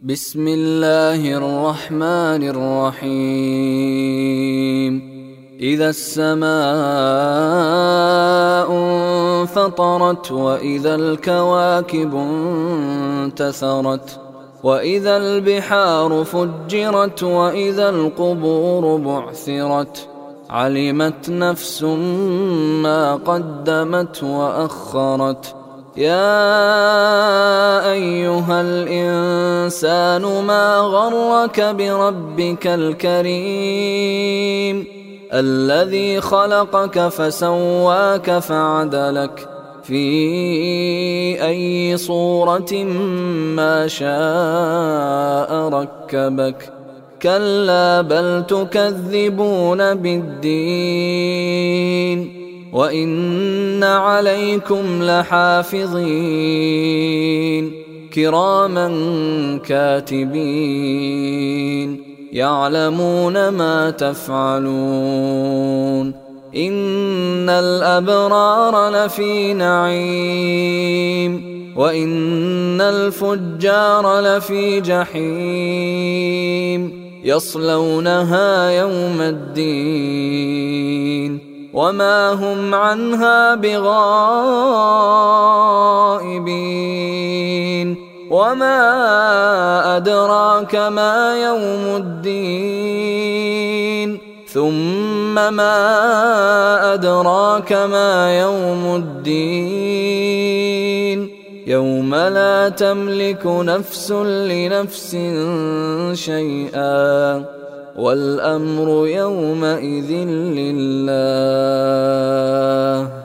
بسم الله الرحمن الرحيم إذا السماء انفطرت وإذا الكواكب انتثرت وإذا البحار فجرت وإذا القبور بعثرت علمت نفس ما قدمت وأخرت يا أيها الإنسان ما غرك بربك الكريم الذي خلقك فسواك فعدلك في أي صورة ما شاء ركبك كلا بل تكذبون بالدين وإن عليكم لحافظين كراما كاتبين يعلمون ما تفعلون إن الأبرار لفي نعيم وإن الفجار لفي جحيم يصلونها يوم الدين وما هم عنها بغائبين وما أدراك ما يوم الدين ثم ما أدراك ما يوم الدين يوم لا تملك نفس لنفس شيئا والأمر يومئذ لله